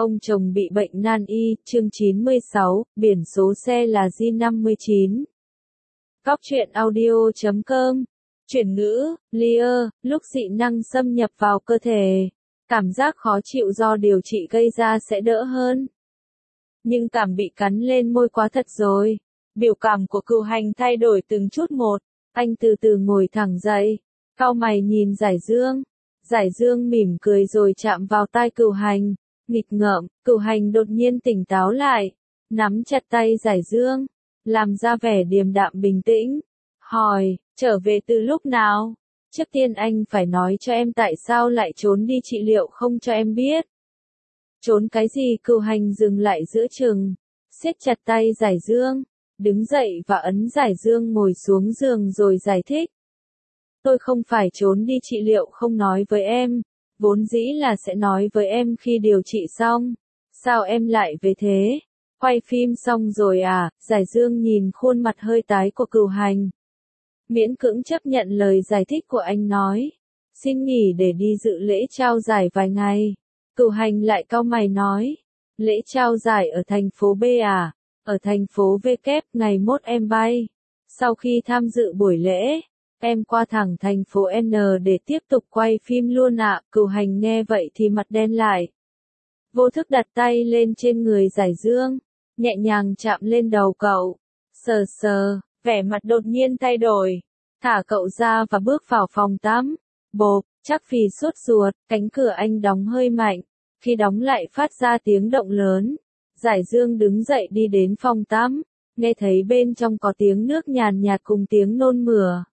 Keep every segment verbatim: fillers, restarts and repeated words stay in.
Ông chồng bị bệnh nan y, chương chín mươi sáu, biển số xe là J năm mươi chín. Góc truyện audio chấm com. Chuyển ngữ, Lear, lúc dị năng xâm nhập vào cơ thể, cảm giác khó chịu do điều trị gây ra sẽ đỡ hơn. Nhưng cảm bị cắn lên môi quá thật rồi. Biểu cảm của Cửu Hành thay đổi từng chút một, anh từ từ ngồi thẳng dậy, cau mày nhìn Giải Dương. Giải Dương mỉm cười rồi chạm vào tai Cửu Hành, nghịch ngợm. Cửu Hành đột nhiên tỉnh táo lại, nắm chặt tay Giải Dương, làm ra vẻ điềm đạm bình tĩnh, hỏi, trở về từ lúc nào? Trước tiên anh phải nói cho em tại sao lại trốn đi trị liệu không cho em biết. Trốn cái gì? Cửu Hành dừng lại giữa chừng, siết chặt tay Giải Dương, đứng dậy và ấn Giải Dương ngồi xuống giường rồi giải thích. Tôi không phải trốn đi trị liệu không nói với em, vốn dĩ là sẽ nói với em khi điều trị xong. Sao em lại về thế? Quay phim xong rồi à? Giải Dương nhìn khuôn mặt hơi tái của Cửu Hành, miễn cưỡng chấp nhận lời giải thích của anh nói. Xin nghỉ để đi dự lễ trao giải vài ngày. Cửu Hành lại cau mày nói. Lễ trao giải ở thành phố B à? Ở thành phố V kép, ngày mốt em bay. Sau khi tham dự buổi lễ, em qua thẳng thành phố N để tiếp tục quay phim luôn ạ. À. Cửu Hành nghe vậy thì mặt đen lại. Vô thức đặt tay lên trên người Giải Dương, nhẹ nhàng chạm lên đầu cậu. Sờ sờ, vẻ mặt đột nhiên thay đổi. Thả cậu ra và bước vào phòng tắm. Bộp, chắc vì sốt ruột, cánh cửa anh đóng hơi mạnh. Khi đóng lại phát ra tiếng động lớn. Giải Dương đứng dậy đi đến phòng tắm, nghe thấy bên trong có tiếng nước nhàn nhạt cùng tiếng nôn mửa.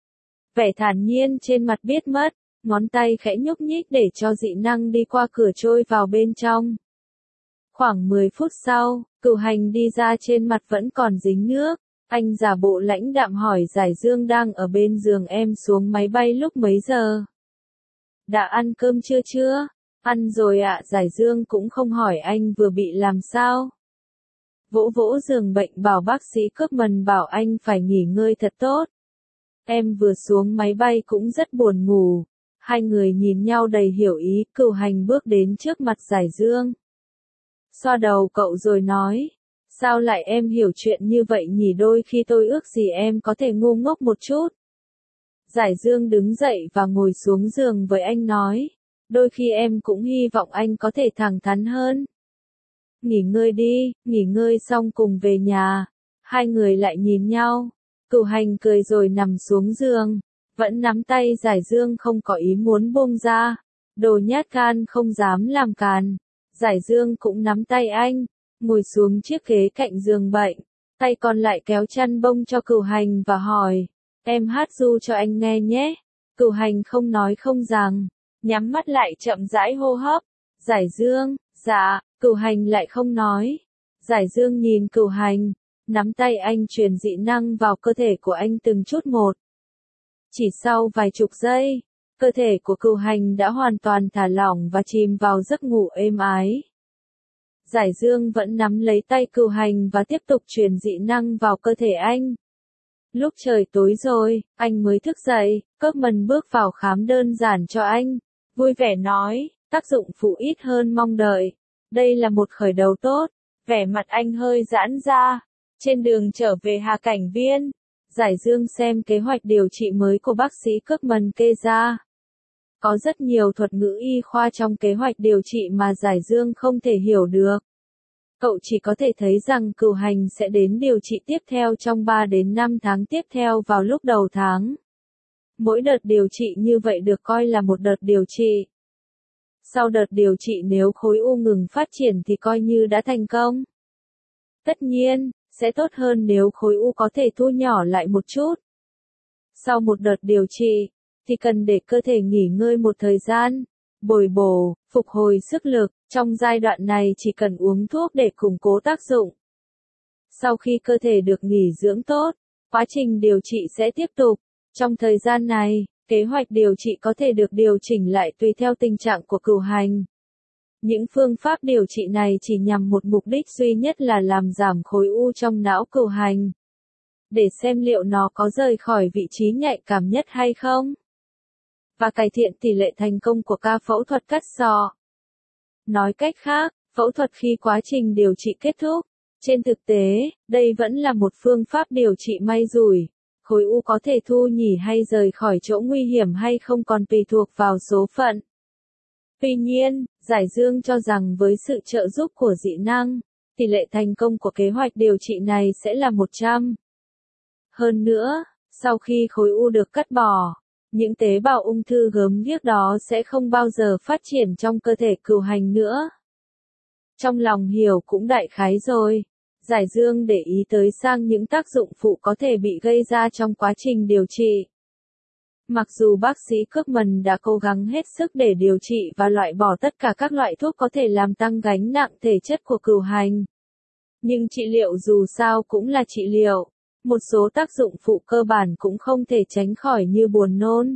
Vẻ thản nhiên trên mặt biết mất, ngón tay khẽ nhúc nhích để cho dị năng đi qua cửa trôi vào bên trong. Khoảng mười phút sau, Cửu Hành đi ra, trên mặt vẫn còn dính nước. Anh giả bộ lãnh đạm hỏi Giải Dương đang ở bên giường em xuống máy bay lúc mấy giờ? Đã ăn cơm chưa chưa? Ăn rồi ạ. À. Giải Dương cũng không hỏi anh vừa bị làm sao. Vỗ vỗ giường bệnh bảo bác sĩ Kirkman bảo anh phải nghỉ ngơi thật tốt. Em vừa xuống máy bay cũng rất buồn ngủ. Hai người nhìn nhau đầy hiểu ý. Cửu Hành bước đến trước mặt Giải Dương, xoa đầu cậu rồi nói. Sao lại em hiểu chuyện như vậy nhỉ? Đôi khi tôi ước gì em có thể ngu ngốc một chút. Giải Dương đứng dậy và ngồi xuống giường với anh nói. Đôi khi em cũng hy vọng anh có thể thẳng thắn hơn. Nghỉ ngơi đi, nghỉ ngơi xong cùng về nhà. Hai người lại nhìn nhau. Cửu Hành cười rồi nằm xuống giường, vẫn nắm tay Giải Dương không có ý muốn buông ra. Đồ nhát gan không dám làm càn. Giải Dương cũng nắm tay anh, ngồi xuống chiếc ghế cạnh giường bệnh, tay còn lại kéo chăn bông cho Cửu Hành và hỏi. Em hát ru cho anh nghe nhé. Cửu Hành không nói không rằng, nhắm mắt lại chậm rãi hô hấp. Giải Dương, dạ. Cửu Hành lại không nói. Giải Dương nhìn Cửu Hành, nắm tay anh truyền dị năng vào cơ thể của anh từng chút một. Chỉ sau vài chục giây, cơ thể của Cửu Hành đã hoàn toàn thả lỏng và chìm vào giấc ngủ êm ái. Giải Dương vẫn nắm lấy tay Cửu Hành và tiếp tục truyền dị năng vào cơ thể anh. Lúc trời tối rồi, anh mới thức dậy. Kirkman bước vào khám đơn giản cho anh, vui vẻ nói, tác dụng phụ ít hơn mong đợi. Đây là một khởi đầu tốt. Vẻ mặt anh hơi giãn ra. Trên đường trở về Hà Cảnh Viên, Giải Dương xem kế hoạch điều trị mới của bác sĩ Kirkman kê ra. Có rất nhiều thuật ngữ y khoa trong kế hoạch điều trị mà Giải Dương không thể hiểu được. Cậu chỉ có thể thấy rằng Cửu Hành sẽ đến điều trị tiếp theo trong ba đến năm tháng tiếp theo vào lúc đầu tháng. Mỗi đợt điều trị như vậy được coi là một đợt điều trị. Sau đợt điều trị nếu khối u ngừng phát triển thì coi như đã thành công. Tất nhiên, sẽ tốt hơn nếu khối u có thể thu nhỏ lại một chút. Sau một đợt điều trị, thì cần để cơ thể nghỉ ngơi một thời gian, bồi bổ, phục hồi sức lực. Trong giai đoạn này chỉ cần uống thuốc để củng cố tác dụng. Sau khi cơ thể được nghỉ dưỡng tốt, quá trình điều trị sẽ tiếp tục. Trong thời gian này, kế hoạch điều trị có thể được điều chỉnh lại tùy theo tình trạng của Cửu Hành. Những phương pháp điều trị này chỉ nhằm một mục đích duy nhất là làm giảm khối u trong não Cửu Hành, để xem liệu nó có rời khỏi vị trí nhạy cảm nhất hay không, và cải thiện tỷ lệ thành công của ca phẫu thuật cắt sọ. Nói cách khác, phẫu thuật khi quá trình điều trị kết thúc. Trên thực tế, đây vẫn là một phương pháp điều trị may rủi. Khối u có thể thu nhỉ hay rời khỏi chỗ nguy hiểm hay không còn tùy thuộc vào số phận. Tuy nhiên, Giải Dương cho rằng với sự trợ giúp của dị năng, tỷ lệ thành công của kế hoạch điều trị này sẽ là một trăm. Hơn nữa, sau khi khối u được cắt bỏ, những tế bào ung thư gớm ghiếc đó sẽ không bao giờ phát triển trong cơ thể Cửu Hành nữa. Trong lòng hiểu cũng đại khái rồi, Giải Dương để ý tới sang những tác dụng phụ có thể bị gây ra trong quá trình điều trị. Mặc dù bác sĩ Kirkman đã cố gắng hết sức để điều trị và loại bỏ tất cả các loại thuốc có thể làm tăng gánh nặng thể chất của Cửu Hành, nhưng trị liệu dù sao cũng là trị liệu. Một số tác dụng phụ cơ bản cũng không thể tránh khỏi như buồn nôn,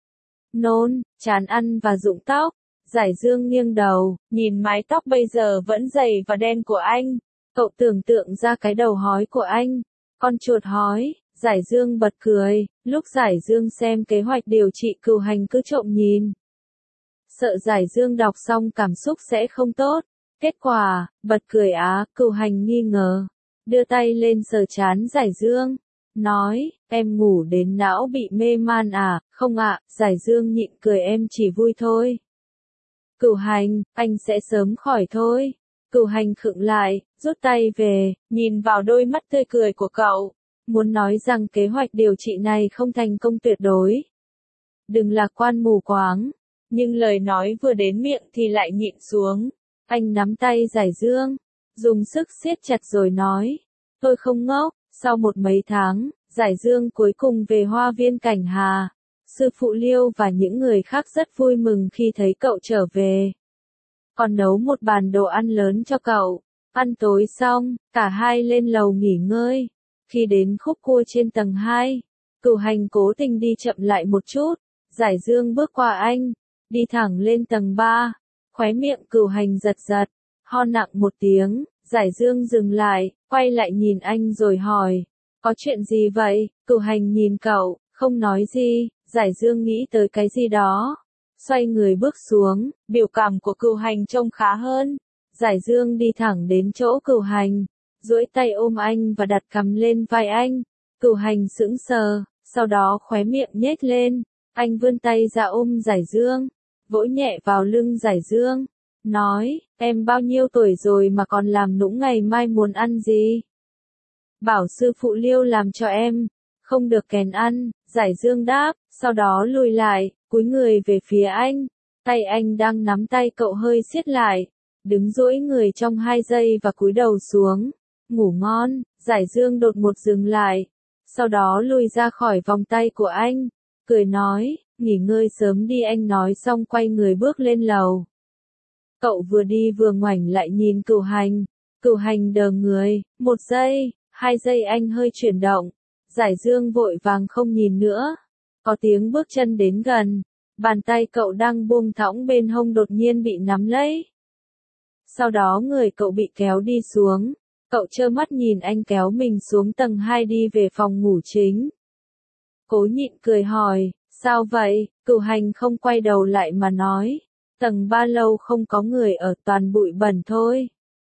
nôn, chán ăn và rụng tóc. Giải Dương nghiêng đầu, nhìn mái tóc bây giờ vẫn dày và đen của anh. Cậu tưởng tượng ra cái đầu hói của anh. Con chuột hói. Giải Dương bật cười. Lúc Giải Dương xem kế hoạch điều trị Cửu Hành cứ trộm nhìn. Sợ Giải Dương đọc xong cảm xúc sẽ không tốt. Kết quả, bật cười á, Cửu Hành nghi ngờ. Đưa tay lên sờ trán Giải Dương. Nói, em ngủ đến não bị mê man à, không ạ, Giải Dương nhịn cười em chỉ vui thôi. Cửu Hành, anh sẽ sớm khỏi thôi. Cửu Hành khựng lại, rút tay về, nhìn vào đôi mắt tươi cười của cậu. Muốn nói rằng kế hoạch điều trị này không thành công tuyệt đối. Đừng lạc quan mù quáng. Nhưng lời nói vừa đến miệng thì lại nhịn xuống. Anh nắm tay Giải Dương, dùng sức siết chặt rồi nói. Tôi không ngốc. Sau một mấy tháng, Giải Dương cuối cùng về Hoa Viên Cảnh Hà. Sư phụ Liêu và những người khác rất vui mừng khi thấy cậu trở về. Còn nấu một bàn đồ ăn lớn cho cậu. Ăn tối xong, cả hai lên lầu nghỉ ngơi. Khi đến khúc cua trên tầng hai, Cửu Hành cố tình đi chậm lại một chút. Giải Dương bước qua anh, đi thẳng lên tầng ba. Khóe miệng Cửu Hành giật giật, ho nặng một tiếng. Giải Dương dừng lại, quay lại nhìn anh rồi hỏi. Có chuyện gì vậy? Cửu Hành nhìn cậu, không nói gì. Giải Dương nghĩ tới cái gì đó. Xoay người bước xuống, biểu cảm của Cửu Hành trông khá hơn. Giải Dương đi thẳng đến chỗ Cửu Hành, duỗi tay ôm anh và đặt cằm lên vai anh. Cửu Hành sững sờ, sau đó khóe miệng nhếch lên. Anh vươn tay ra ôm Giải Dương, vỗ nhẹ vào lưng Giải Dương. Nói, em bao nhiêu tuổi rồi mà còn làm nũng ngày mai muốn ăn gì? Bảo sư phụ Liêu làm cho em, không được kèn ăn. Giải Dương đáp, sau đó lùi lại, cúi người về phía anh. Tay anh đang nắm tay cậu hơi siết lại, đứng duỗi người trong hai giây và cúi đầu xuống. Ngủ ngon. Giải Dương đột ngột dừng lại, sau đó lùi ra khỏi vòng tay của anh, cười nói, nghỉ ngơi sớm đi. Anh nói xong quay người bước lên lầu. Cậu vừa đi vừa ngoảnh lại nhìn Cửu Hành. Cửu Hành đờ người, một giây, hai giây anh hơi chuyển động. Giải Dương vội vàng không nhìn nữa. Có tiếng bước chân đến gần. Bàn tay cậu đang buông thõng bên hông đột nhiên bị nắm lấy. Sau đó người cậu bị kéo đi xuống. Cậu trơ mắt nhìn anh kéo mình xuống tầng hai đi về phòng ngủ chính. Cố nhịn cười hỏi, sao vậy? Cửu Hành không quay đầu lại mà nói. Tầng ba lâu không có người ở, toàn bụi bẩn thôi.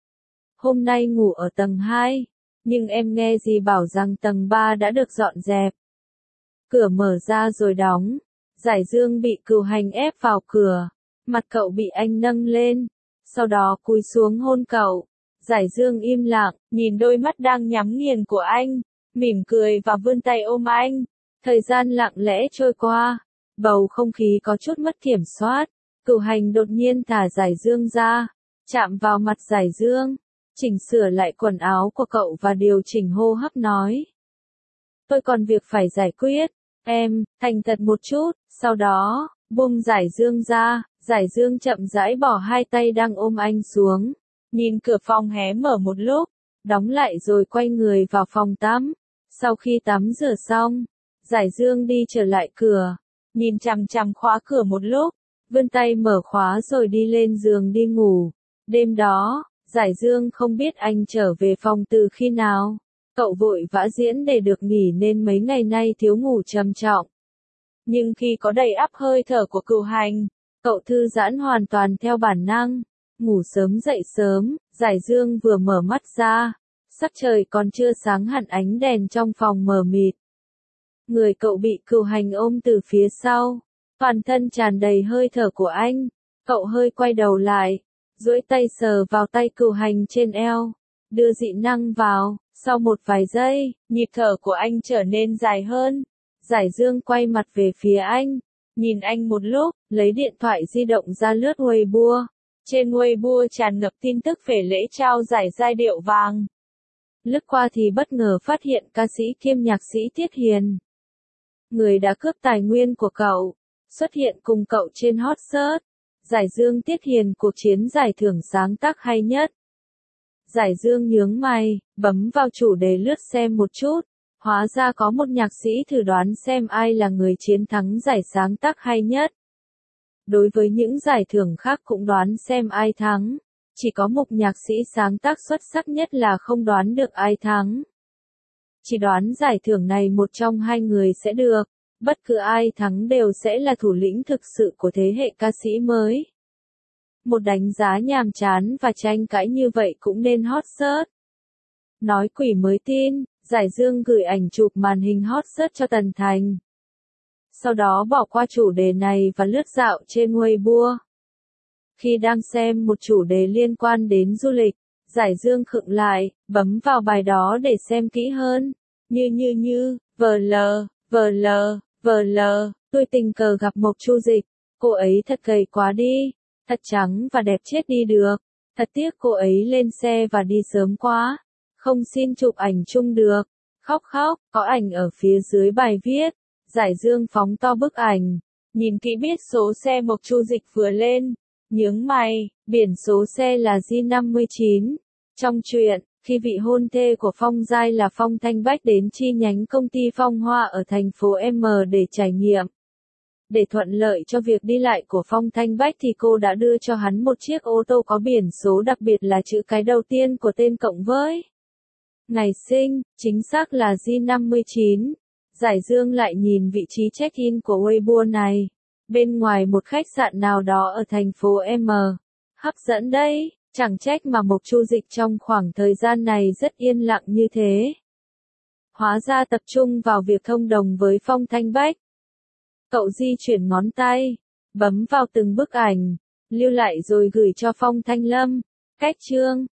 Hôm nay ngủ ở tầng hai. Nhưng em nghe gì bảo rằng tầng ba đã được dọn dẹp. Cửa mở ra rồi đóng. Giải Dương bị Cửu Hành ép vào cửa. Mặt cậu bị anh nâng lên. Sau đó cúi xuống hôn cậu. Giải Dương im lặng, nhìn đôi mắt đang nhắm nghiền của anh. Mỉm cười và vươn tay ôm anh. Thời gian lặng lẽ trôi qua. Bầu không khí có chút mất kiểm soát. Cửu Hành đột nhiên thả Giải Dương ra. Chạm vào mặt Giải Dương. Chỉnh sửa lại quần áo của cậu và điều chỉnh hô hấp nói. Tôi còn việc phải giải quyết. Em, thành thật một chút. Sau đó, buông Giải Dương ra. Giải Dương chậm rãi bỏ hai tay đang ôm anh xuống. Nhìn cửa phòng hé mở một lúc. Đóng lại rồi quay người vào phòng tắm. Sau khi tắm rửa xong, Giải Dương đi trở lại cửa. Nhìn chằm chằm khóa cửa một lúc. Vươn tay mở khóa rồi đi lên giường đi ngủ. Đêm đó, Giải Dương không biết anh trở về phòng từ khi nào. Cậu vội vã diễn để được nghỉ nên mấy ngày nay thiếu ngủ trầm trọng. Nhưng khi có đầy ắp hơi thở của Cửu Hành, cậu thư giãn hoàn toàn theo bản năng. Ngủ sớm dậy sớm, Giải Dương vừa mở mắt ra, sắc trời còn chưa sáng hẳn, ánh đèn trong phòng mờ mịt. Người cậu bị cừu hành ôm từ phía sau, toàn thân tràn đầy hơi thở của anh. Cậu hơi quay đầu lại, duỗi tay sờ vào tay cừu hành trên eo, đưa dị năng vào. Sau một vài giây, nhịp thở của anh trở nên dài hơn. Giải Dương quay mặt về phía anh, nhìn anh một lúc, lấy điện thoại di động ra lướt Weibo. Trên Weibo tràn ngập tin tức về lễ trao giải giai điệu vàng. Lướt qua thì bất ngờ phát hiện ca sĩ kiêm nhạc sĩ Tiết Hiền, người đã cướp tài nguyên của cậu, xuất hiện cùng cậu trên hot search. Giải Dương Tiết Hiền, cuộc chiến giải thưởng sáng tác hay nhất. Giải Dương nhướng mày, bấm vào chủ đề lướt xem một chút. Hóa ra có một nhạc sĩ thử đoán xem ai là người chiến thắng giải sáng tác hay nhất. Đối với những giải thưởng khác cũng đoán xem ai thắng. Chỉ có một nhạc sĩ sáng tác xuất sắc nhất là không đoán được ai thắng. Chỉ đoán giải thưởng này một trong hai người sẽ được. Bất cứ ai thắng đều sẽ là thủ lĩnh thực sự của thế hệ ca sĩ mới. Một đánh giá nhàm chán và tranh cãi như vậy cũng nên hot search. Nói quỷ mới tin, Giải Dương gửi ảnh chụp màn hình hot search cho Tần Thành. Sau đó bỏ qua chủ đề này và lướt dạo trên Weibo. Khi đang xem một chủ đề liên quan đến du lịch, Giải Dương khựng lại, bấm vào bài đó để xem kỹ hơn. Như như như, vờ lờ, vờ lờ, vờ lờ, tôi tình cờ gặp Mộc Chu Dịch. Cô ấy thật gầy quá đi, thật trắng và đẹp chết đi được. Thật tiếc cô ấy lên xe và đi sớm quá. Không xin chụp ảnh chung được. Khóc khóc, có ảnh ở phía dưới bài viết. Giải Dương phóng to bức ảnh. Nhìn kỹ biết số xe Mộc Chu Dịch vừa lên. Nhướng mày, biển số xe là J năm mươi chín. Trong truyện, khi vị hôn thê của Phong Giai là Phong Thanh Bách đến chi nhánh công ty Phong Hoa ở thành phố M để trải nghiệm. Để thuận lợi cho việc đi lại của Phong Thanh Bách thì cô đã đưa cho hắn một chiếc ô tô có biển số đặc biệt là chữ cái đầu tiên của tên cộng với ngày sinh, chính xác là J năm mươi chín. Giải Dương lại nhìn vị trí check-in của Weibo này. Bên ngoài một khách sạn nào đó ở thành phố M. Hấp dẫn đấy, chẳng trách mà Mộc Chu Dịch trong khoảng thời gian này rất yên lặng như thế. Hóa ra tập trung vào việc thông đồng với Phong Thanh Bách. Cậu di chuyển ngón tay, bấm vào từng bức ảnh, lưu lại rồi gửi cho Phong Thanh Lâm. Cách chương